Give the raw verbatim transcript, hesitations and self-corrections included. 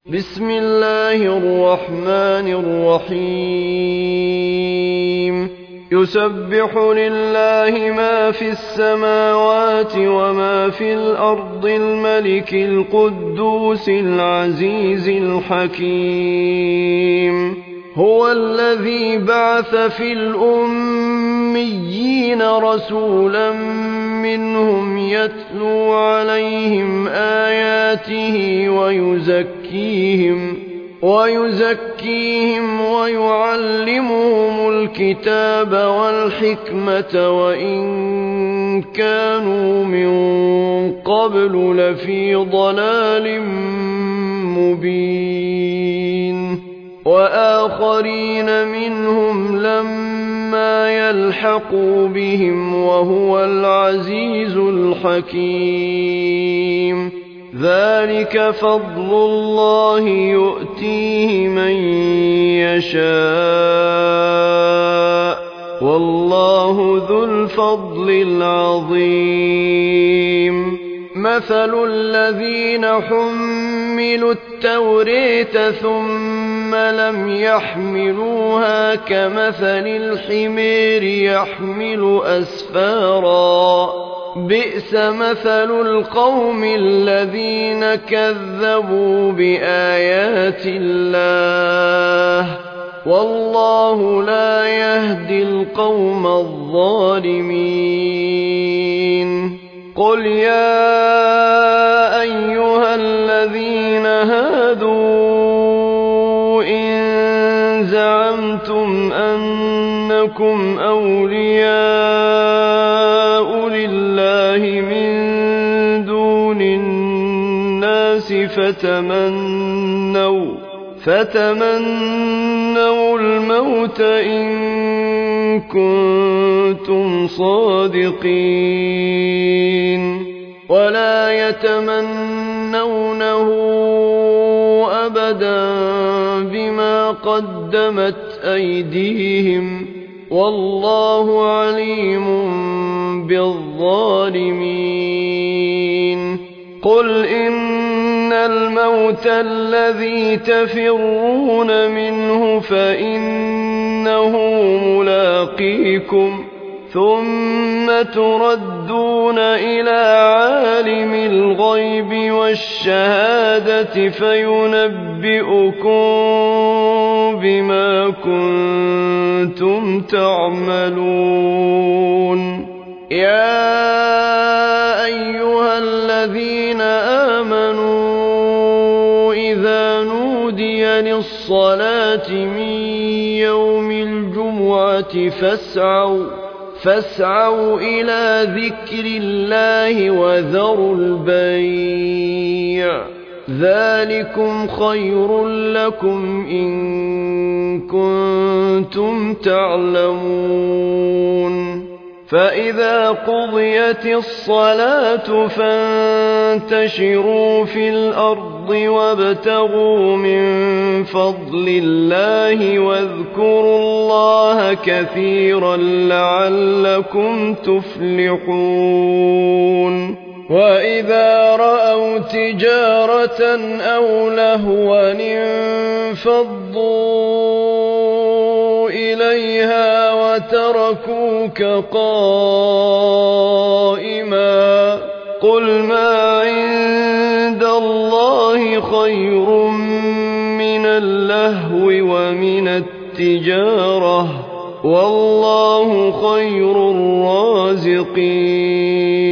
بسم الله الرحمن الرحيم يسبح لله ما في السماوات وما في الأرض الملك القدوس العزيز الحكيم هو الذي بعث في الأميين رسولا منهم يتلو عليهم آياته ويزكيهم ويزكيهم ويعلمهم الكتاب والحكمة وإن كانوا من قبل لفي ضلال مبين وآخرين منهم لما يلحقوا بهم وهو العزيز الحكيم ذلك فضل الله يؤتيه من يشاء والله ذو الفضل العظيم مثل الذين حملوا التوراة ثم لم يحملوها كمثل الحمير يحمل أسفارا بئس مثل القوم الذين كذبوا بآيات الله والله لا يهدي القوم الظالمين قل يا أيها الذين هادوا إن زعمتم أنكم أولياء لله من دون الناس فتمنوا فتمنوا الموت إن كنتم صادقين ولا يتمنونه أبدا بما قدمت أيديهم والله عليم بالظالمين قل إن الموت الذي تفرون منه فإنه ملاقيكم ثم تردون إلى عالم الغيب والشهادة فينبئكم بما كنتم تعملون يا أيها الذين آمنوا إذا نودي للصلاة من يوم الجمعة فاسعوا فاسعوا إلى ذكر الله وذروا البيع ذلكم خير لكم إن كنتم تعلمون فإذا قضيت الصلاة فانتشروا في الأرض وابتغوا من فضل الله واذكروا الله كثيرا لعلكم تفلحون وإذا رأوا تجارة أو لهوا انفضوا إليها وتركوك قائما قل ما عند الله خير من اللهو ومن التجارة والله خير الرازقين